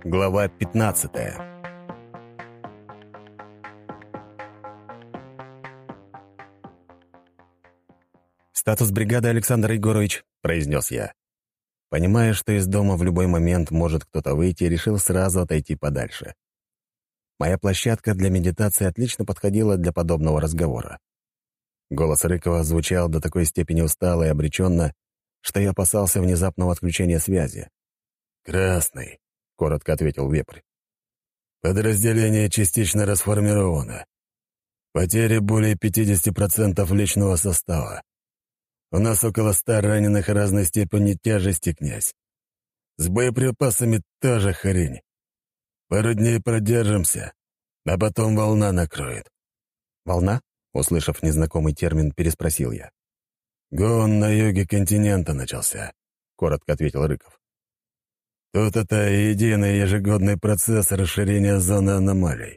Глава 15. «Статус бригады, Александр Егорович», — произнес я. Понимая, что из дома в любой момент может кто-то выйти, решил сразу отойти подальше. Моя площадка для медитации отлично подходила для подобного разговора. Голос Рыкова звучал до такой степени устало и обреченно, что я опасался внезапного отключения связи. «Красный», — коротко ответил Вепрь. «Подразделение частично расформировано. Потери более 50% личного состава. У нас около 100 раненых разной степени тяжести, князь. С боеприпасами тоже хрень. Пару дней продержимся, а потом волна накроет». «Волна?» — услышав незнакомый термин, переспросил я. «Гон на юге континента начался», — коротко ответил Рыков. «Тут это единый ежегодный процесс расширения зоны аномалий.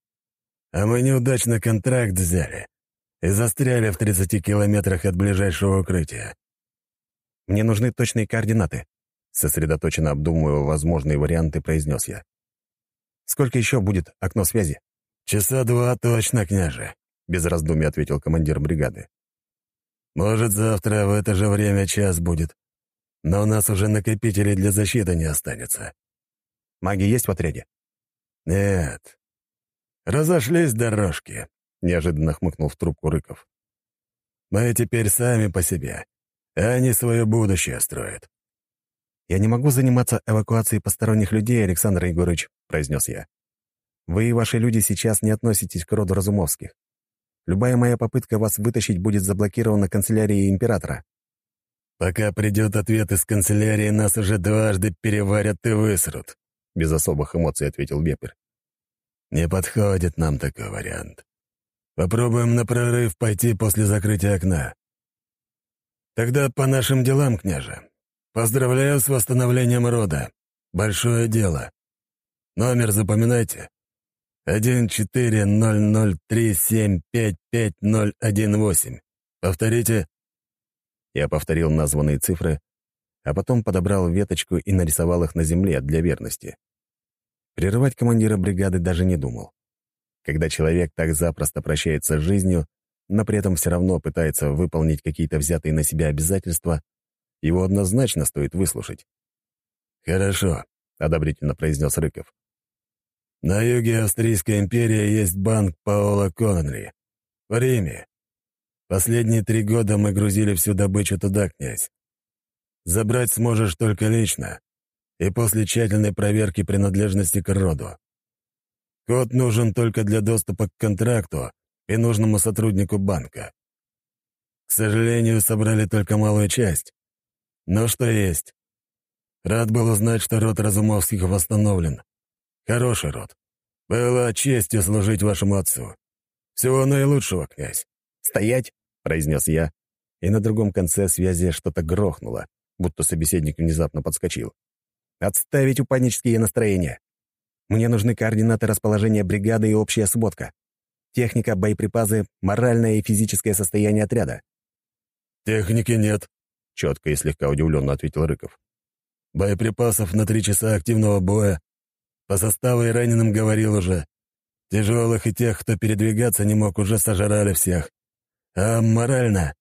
А мы неудачно контракт взяли и застряли в 30 километрах от ближайшего укрытия». «Мне нужны точные координаты», — сосредоточенно обдумывая возможные варианты, произнес я. «Сколько еще будет окно связи?» «Часа 2 точно, княже», — без раздумий ответил командир бригады. «Может, завтра в это же время час будет, но у нас уже накопителей для защиты не останется». «Маги есть в отряде?» «Нет. Разошлись дорожки», — неожиданно хмыкнул в трубку Рыков. «Мы теперь сами по себе, а они свое будущее строят». «Я не могу заниматься эвакуацией посторонних людей, Александр Егорович», — произнес я. «Вы и ваши люди сейчас не относитесь к роду Разумовских. Любая моя попытка вас вытащить будет заблокирована канцелярией императора». «Пока придет ответ из канцелярии, нас уже дважды переварят и высрут», — без особых эмоций ответил Вепрь. «Не подходит нам такой вариант. Попробуем на прорыв пойти после закрытия окна». «Тогда по нашим делам, княже. Поздравляю с восстановлением рода. Большое дело. Номер запоминайте. 14003755018. Повторите». Я повторил названные цифры, а потом подобрал веточку и нарисовал их на земле для верности. Прерывать командира бригады даже не думал. Когда человек так запросто прощается с жизнью, но при этом все равно пытается выполнить какие-то взятые на себя обязательства, его однозначно стоит выслушать. «Хорошо», — одобрительно произнес Рыков. «На юге Австрийской империи есть банк Паоло Коннелли. В Риме. Последние 3 года мы грузили всю добычу туда, князь. Забрать сможешь только лично и после тщательной проверки принадлежности к роду. Код нужен только для доступа к контракту и нужному сотруднику банка. К сожалению, собрали только малую часть. Но что есть. Рад был узнать, что род Разумовских восстановлен. Хороший род. Было честью служить вашему отцу. Всего наилучшего, князь». «Стоять!» — произнес я, и на другом конце связи что-то грохнуло, будто собеседник внезапно подскочил. «Отставить упаднические настроения! Мне нужны координаты расположения бригады и общая сводка. Техника, боеприпасы, моральное и физическое состояние отряда». «Техники нет», — четко и слегка удивленно ответил Рыков. «Боеприпасов на 3 часа активного боя. По составу и раненым говорил уже. Тяжелых и тех, кто передвигаться не мог, уже сожрали всех. А морально?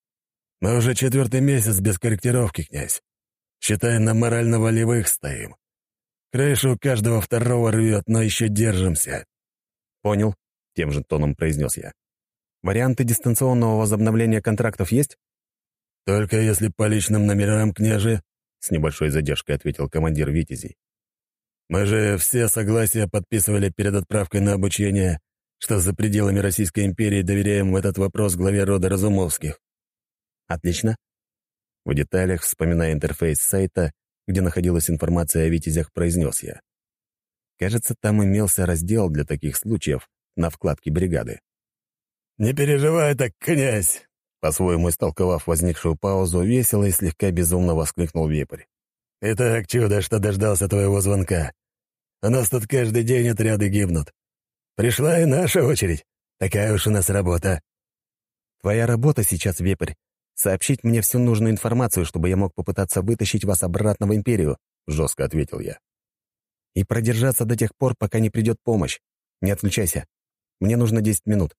Мы уже 4-й месяц без корректировки, князь. Считай, на морально-волевых стоим. Крышу каждого второго рвет, но еще держимся». «Понял», — тем же тоном произнес я. «Варианты дистанционного возобновления контрактов есть?» «Только если по личным номерам, княже», — с небольшой задержкой ответил командир «Витязей». «Мы же все согласия подписывали перед отправкой на обучение, что за пределами Российской империи доверяем в этот вопрос главе рода Разумовских». «Отлично». В деталях, вспоминая интерфейс сайта, где находилась информация о «Витязях», произнес я. Кажется, там имелся раздел для таких случаев на вкладке бригады. «Не переживай так, князь!» По-своему истолковав возникшую паузу, весело и слегка безумно воскликнул Вепрь. «Итак, чудо, что дождался твоего звонка. У нас тут каждый день отряды гибнут. Пришла и наша очередь. Такая уж у нас работа». «Твоя работа сейчас, Вепрь, сообщить мне всю нужную информацию, чтобы я мог попытаться вытащить вас обратно в Империю», — жестко ответил я. И продержаться до тех пор, пока не придет помощь. Не отключайся. Мне нужно 10 минут».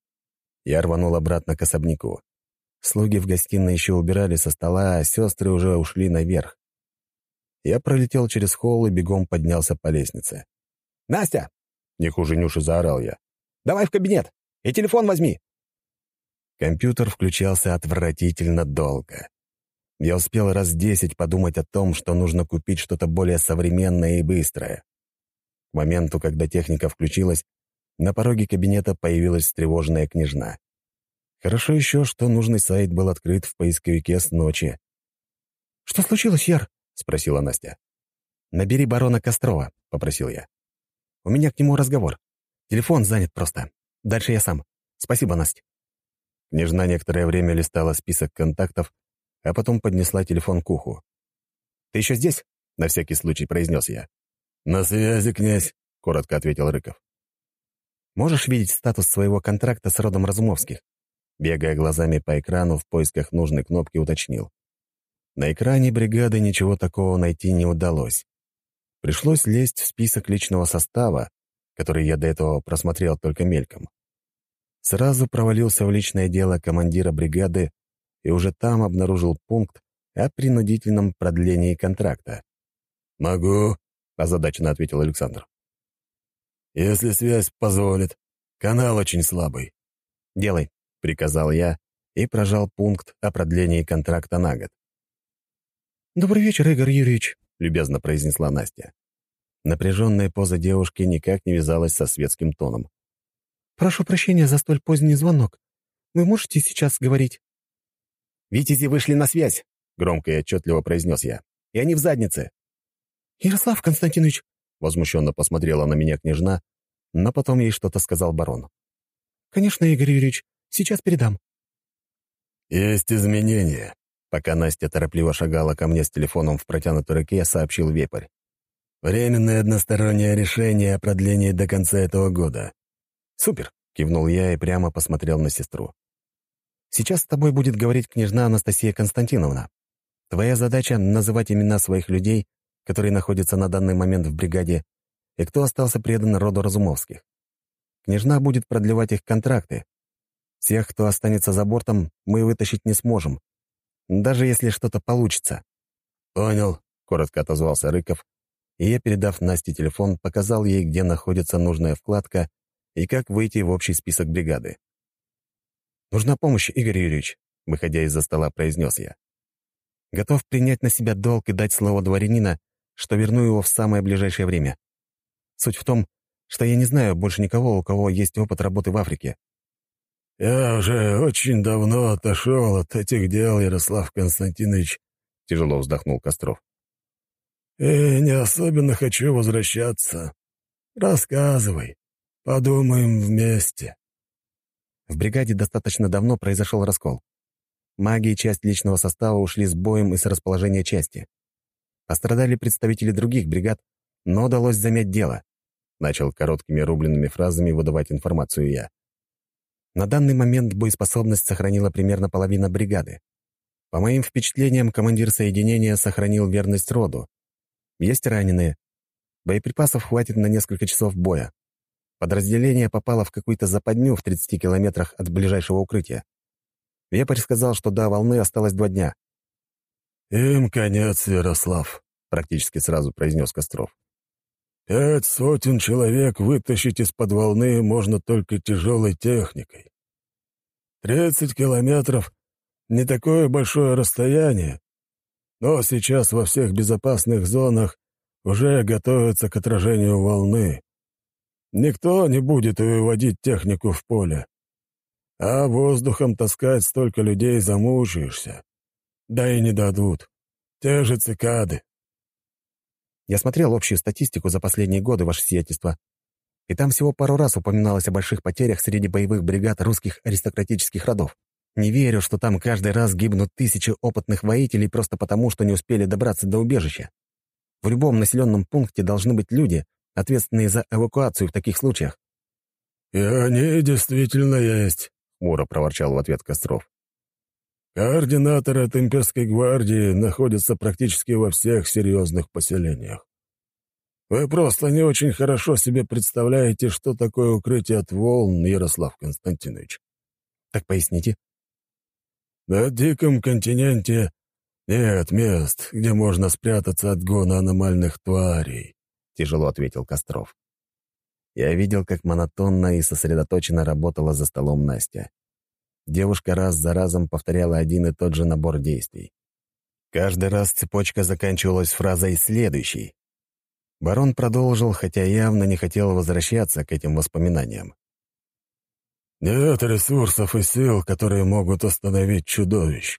Я рванул обратно к особняку. Слуги в гостиной еще убирали со стола, а сестры уже ушли наверх. Я пролетел через холл и бегом поднялся по лестнице. «Настя!» — не хуже Нюши заорал я. «Давай в кабинет! И телефон возьми!» Компьютер включался отвратительно долго. Я успел раз 10 подумать о том, что нужно купить что-то более современное и быстрое. К моменту, когда техника включилась, на пороге кабинета появилась встревоженная княжна. Хорошо еще, что нужный сайт был открыт в поисковике с ночи. «Что случилось, Яр?» — спросила Настя. «Набери барона Кострова», — попросил я. «У меня к нему разговор. Телефон занят просто. Дальше я сам. Спасибо, Настя». Княжна некоторое время листала список контактов, а потом поднесла телефон к уху. «Ты еще здесь?» — на всякий случай произнес я. «На связи, князь», — коротко ответил Рыков. «Можешь видеть статус своего контракта с родом Разумовских?» Бегая глазами по экрану в поисках нужной кнопки, уточнил. На экране бригады ничего такого найти не удалось. Пришлось лезть в список личного состава, который я до этого просмотрел только мельком. Сразу провалился в личное дело командира бригады и уже там обнаружил пункт о принудительном продлении контракта. «Могу», — озадаченно ответил Александр. «Если связь позволит. Канал очень слабый». «Делай», — приказал я и прожал пункт о продлении контракта на год. «Добрый вечер, Игорь Юрьевич», — любезно произнесла Настя. Напряженная поза девушки никак не вязалась со светским тоном. «Прошу прощения за столь поздний звонок. Вы можете сейчас говорить?» «Витязи вышли на связь», — громко и отчетливо произнес я. «И они в заднице». «Ярослав Константинович», — возмущенно посмотрела на меня княжна, но потом ей что-то сказал барон. «Конечно, Игорь Юрьевич, сейчас передам». «Есть изменения», — пока Настя торопливо шагала ко мне с телефоном в протянутой руке, сообщил вепрь. «Временное одностороннее решение о продлении до конца этого года». «Супер», — кивнул я и прямо посмотрел на сестру. «Сейчас с тобой будет говорить княжна Анастасия Константиновна. Твоя задача — называть имена своих людей, которые находятся на данный момент в бригаде, и кто остался предан роду Разумовских. Княжна будет продлевать их контракты. Всех, кто останется за бортом, мы вытащить не сможем, даже если что-то получится». «Понял», — коротко отозвался Рыков, и я, передав Насте телефон, показал ей, где находится нужная вкладка и как выйти в общий список бригады. «Нужна помощь, Игорь Юрьевич», — выходя из-за стола, произнес я. «Готов принять на себя долг и дать слово дворянина, что верну его в самое ближайшее время. Суть в том, что я не знаю больше никого, у кого есть опыт работы в Африке». «Я уже очень давно отошел от этих дел, Ярослав Константинович», — тяжело вздохнул Костров. «И не особенно хочу возвращаться. Рассказывай, подумаем вместе». В бригаде достаточно давно произошел раскол. Маги и часть личного состава ушли с боем из расположения части. Пострадали представители других бригад, но удалось замять дело. Начал короткими рубленными фразами выдавать информацию я. На данный момент боеспособность сохранила примерно половина бригады. По моим впечатлениям, командир соединения сохранил верность роду. Есть раненые. Боеприпасов хватит на несколько часов боя. Подразделение попало в какую-то западню в 30 километрах от ближайшего укрытия. Вепрь сказал, что до волны осталось 2 дня. «Им конец, Ярослав», — практически сразу произнес Костров. 500 человек вытащить из-под волны можно только тяжелой техникой. 30 километров — не такое большое расстояние, но сейчас во всех безопасных зонах уже готовятся к отражению волны. Никто не будет выводить технику в поле. А воздухом таскать столько людей замучаешься. Да и не дадут. Те же цикады. Я смотрел общую статистику за последние годы, ваше сиятельство, и там всего пару раз упоминалось о больших потерях среди боевых бригад русских аристократических родов. Не верю, что там каждый раз гибнут тысячи опытных воителей просто потому, что не успели добраться до убежища. В любом населенном пункте должны быть люди, ответственные за эвакуацию в таких случаях. «И они действительно есть», — хмуро проворчал в ответ Костров. «Координатор от имперской гвардии находится практически во всех серьезных поселениях. Вы просто не очень хорошо себе представляете, что такое укрытие от волн, Ярослав Константинович. Так поясните. На диком континенте нет мест, где можно спрятаться от гона аномальных тварей, — тяжело ответил Костров. Я видел, как монотонно и сосредоточенно работала за столом Настя. Девушка раз за разом повторяла один и тот же набор действий. Каждый раз цепочка заканчивалась фразой «следующий». Барон продолжил, хотя явно не хотел возвращаться к этим воспоминаниям. «Нет ресурсов и сил, которые могут остановить чудовищ.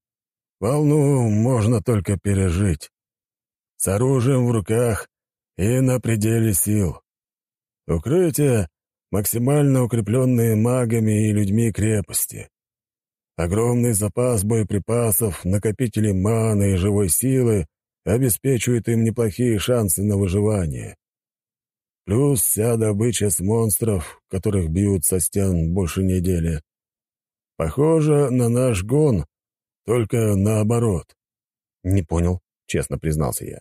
Волну можно только пережить. С оружием в руках и на пределе сил. Укрытия — максимально укрепленные магами и людьми крепости. Огромный запас боеприпасов, накопители маны и живой силы обеспечивают им неплохие шансы на выживание. Плюс вся добыча с монстров, которых бьют со стен больше недели. Похоже на наш гон, только наоборот». «Не понял», — честно признался я.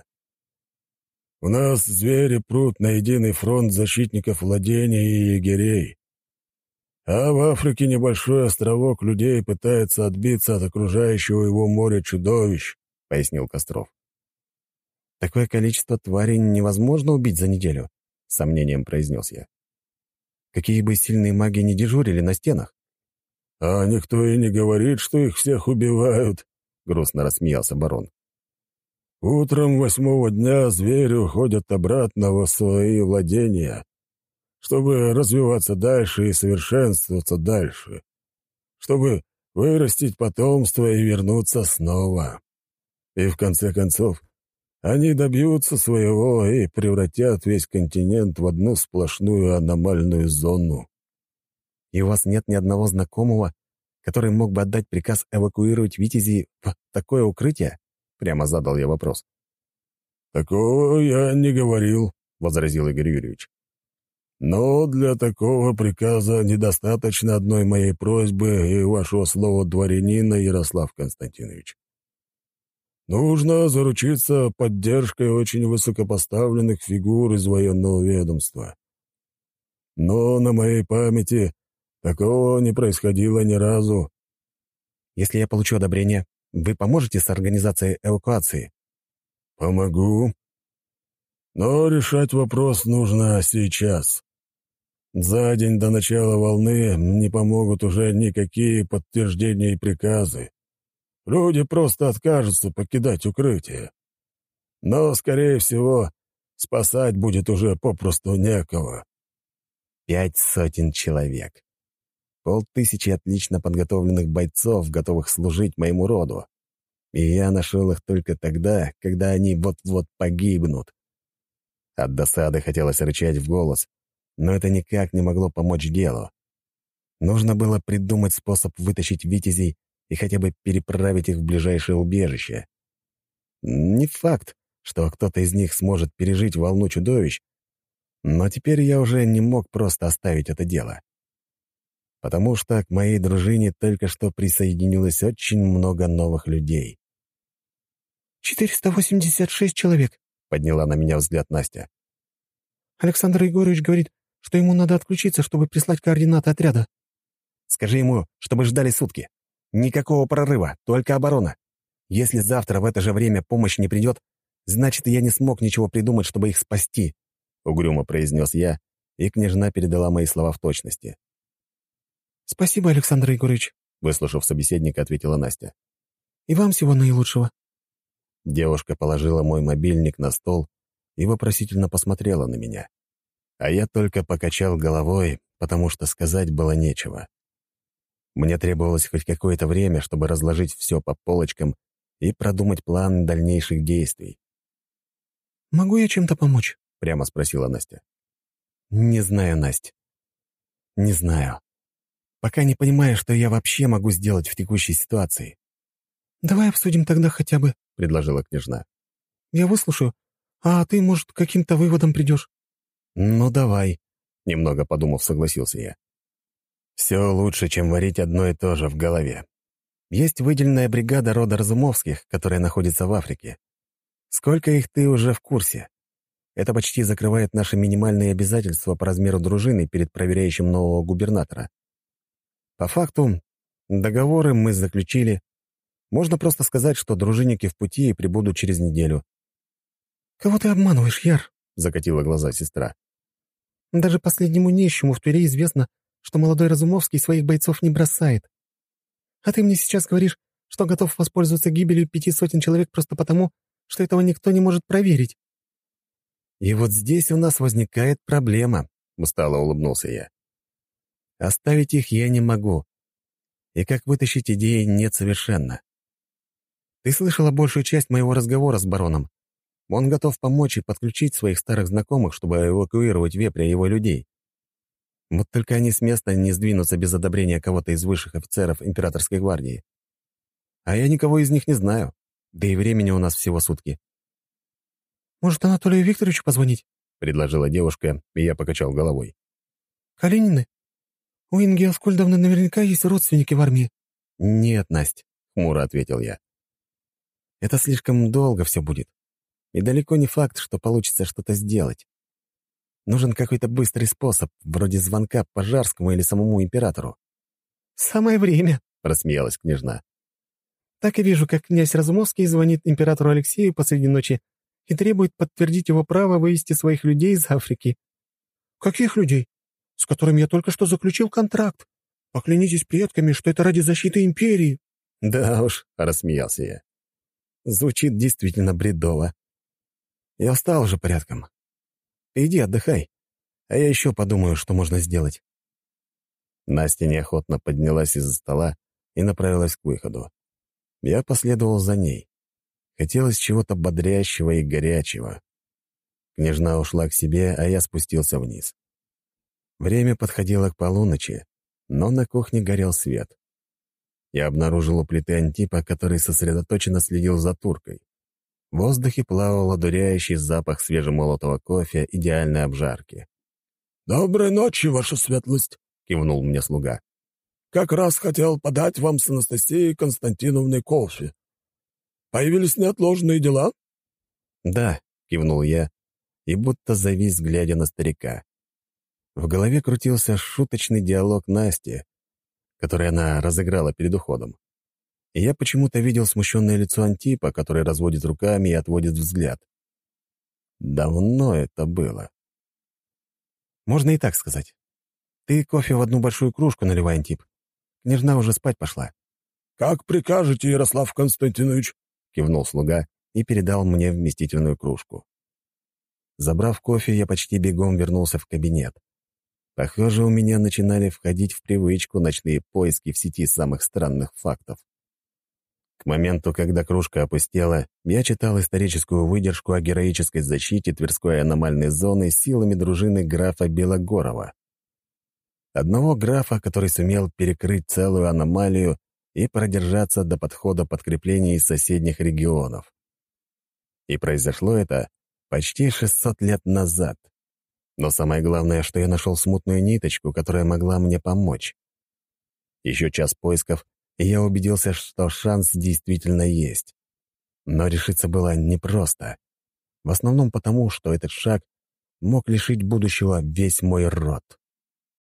«У нас звери прут на единый фронт защитников владений и егерей. А в Африке небольшой островок людей пытается отбиться от окружающего его моря чудовищ», — пояснил Костров. «Такое количество тварей невозможно убить за неделю», — с сомнением произнес я. «Какие бы сильные маги не дежурили на стенах». «А никто и не говорит, что их всех убивают», — грустно рассмеялся барон. «Утром 8-го дня звери уходят обратно во свои владения, чтобы развиваться дальше и совершенствоваться дальше, чтобы вырастить потомство и вернуться снова. И в конце концов они добьются своего и превратят весь континент в одну сплошную аномальную зону». «И у вас нет ни одного знакомого, который мог бы отдать приказ эвакуировать витязей в такое укрытие?» — прямо задал я вопрос. «Такого я не говорил», — возразил Игорь Юрьевич. «Но для такого приказа недостаточно одной моей просьбы и вашего слова дворянина, Ярослав Константинович. Нужно заручиться поддержкой очень высокопоставленных фигур из военного ведомства. Но на моей памяти такого не происходило ни разу». «Если я получу одобрение, вы поможете с организацией эвакуации?» «Помогу. Но решать вопрос нужно сейчас. За день до начала волны не помогут уже никакие подтверждения и приказы. Люди просто откажутся покидать укрытие. Но, скорее всего, спасать будет уже попросту некого». 500 человек. 500 отлично подготовленных бойцов, готовых служить моему роду. И я нашел их только тогда, когда они вот-вот погибнут. От досады хотелось рычать в голос, но это никак не могло помочь делу. Нужно было придумать способ вытащить витязей и хотя бы переправить их в ближайшее убежище. Не факт, что кто-то из них сможет пережить волну чудовищ, но теперь я уже не мог просто оставить это дело. Потому что к моей дружине только что присоединилось очень много новых людей. 486 человек», — подняла на меня взгляд Настя. «Александр Егорович говорит, что ему надо отключиться, чтобы прислать координаты отряда». «Скажи ему, чтобы ждали сутки. Никакого прорыва, только оборона. Если завтра в это же время помощь не придет, значит, я не смог ничего придумать, чтобы их спасти», — угрюмо произнес я, и княжна передала мои слова в точности. «Спасибо, Александр Егорович», — выслушав собеседника, ответила Настя. «И вам всего наилучшего». Девушка положила мой мобильник на стол и вопросительно посмотрела на меня. А я только покачал головой, потому что сказать было нечего. Мне требовалось хоть какое-то время, чтобы разложить все по полочкам и продумать план дальнейших действий. «Могу я чем-то помочь?» — прямо спросила Настя. «Не знаю, Настя. Не знаю. Пока не понимаю, что я вообще могу сделать в текущей ситуации». «Давай обсудим тогда хотя бы», — предложила княжна. «Я выслушаю, а ты, может, к каким-то выводам придешь». «Ну, давай», — немного подумав, согласился я. «Все лучше, чем варить одно и то же в голове. Есть выделенная бригада рода Разумовских, которая находится в Африке. Сколько их ты уже в курсе? Это почти закрывает наши минимальные обязательства по размеру дружины перед проверяющим нового губернатора. По факту, договоры мы заключили. Можно просто сказать, что дружинники в пути и прибудут через неделю. «Кого ты обманываешь, Яр?» — закатила глаза сестра. «Даже последнему нищему в Твери известно, что молодой Разумовский своих бойцов не бросает. А ты мне сейчас говоришь, что готов воспользоваться гибелью 500 человек просто потому, что этого никто не может проверить». «И вот здесь у нас возникает проблема», — устало улыбнулся я. «Оставить их я не могу. И как вытащить идеи нет совершенно. Ты слышала большую часть моего разговора с бароном. Он готов помочь и подключить своих старых знакомых, чтобы эвакуировать вепря и его людей. Вот только они с места не сдвинутся без одобрения кого-то из высших офицеров императорской гвардии. А я никого из них не знаю, да и времени у нас всего сутки». «Может, Анатолию Викторовичу позвонить?» — предложила девушка, и я покачал головой. «Калинины? У Инги Аскольдовны наверняка есть родственники в армии». «Нет, Настя», — хмуро ответил я. «Это слишком долго все будет. И далеко не факт, что получится что-то сделать. Нужен какой-то быстрый способ, вроде звонка Пожарскому или самому императору». «Самое время», — рассмеялась княжна. «Так и вижу, как князь Разумовский звонит императору Алексею посреди ночи и требует подтвердить его право вывести своих людей из Африки». «Каких людей? С которыми я только что заключил контракт. Поклянитесь предками, что это ради защиты империи». «Да уж», — рассмеялся я. «Звучит действительно бредово. Я устал уже порядком. Ты иди отдыхай, а я еще подумаю, что можно сделать». Настя неохотно поднялась из-за стола и направилась к выходу. Я последовал за ней. Хотелось чего-то бодрящего и горячего. Княжна ушла к себе, а я спустился вниз. Время подходило к полуночи, но на кухне горел свет. Я обнаружил у плиты Антипа, который сосредоточенно следил за туркой. В воздухе плавал одуряющий запах свежемолотого кофе идеальной обжарки. «Доброй ночи, ваша светлость», — кивнул мне слуга. «Как раз хотел подать вам с Анастасией Константиновной кофе. Появились неотложные дела?» «Да», — кивнул я, и будто завис, глядя на старика. В голове крутился шуточный диалог Насти, который она разыграла перед уходом. И я почему-то видел смущенное лицо Антипа, который разводит руками и отводит взгляд. Давно это было. Можно и так сказать. Ты кофе в одну большую кружку наливай, Антип. Княжна уже спать пошла. «Как прикажете, Ярослав Константинович», — кивнул слуга и передал мне вместительную кружку. Забрав кофе, я почти бегом вернулся в кабинет. Похоже, у меня начинали входить в привычку ночные поиски в сети самых странных фактов. К моменту, когда кружка опустела, я читал историческую выдержку о героической защите Тверской аномальной зоны силами дружины графа Белогорова. Одного графа, который сумел перекрыть целую аномалию и продержаться до подхода подкреплений из соседних регионов. И произошло это почти 600 лет назад. Но самое главное, что я нашел смутную ниточку, которая могла мне помочь. Еще час поисков, и я убедился, что шанс действительно есть. Но решиться было непросто. В основном потому, что этот шаг мог лишить будущего весь мой род.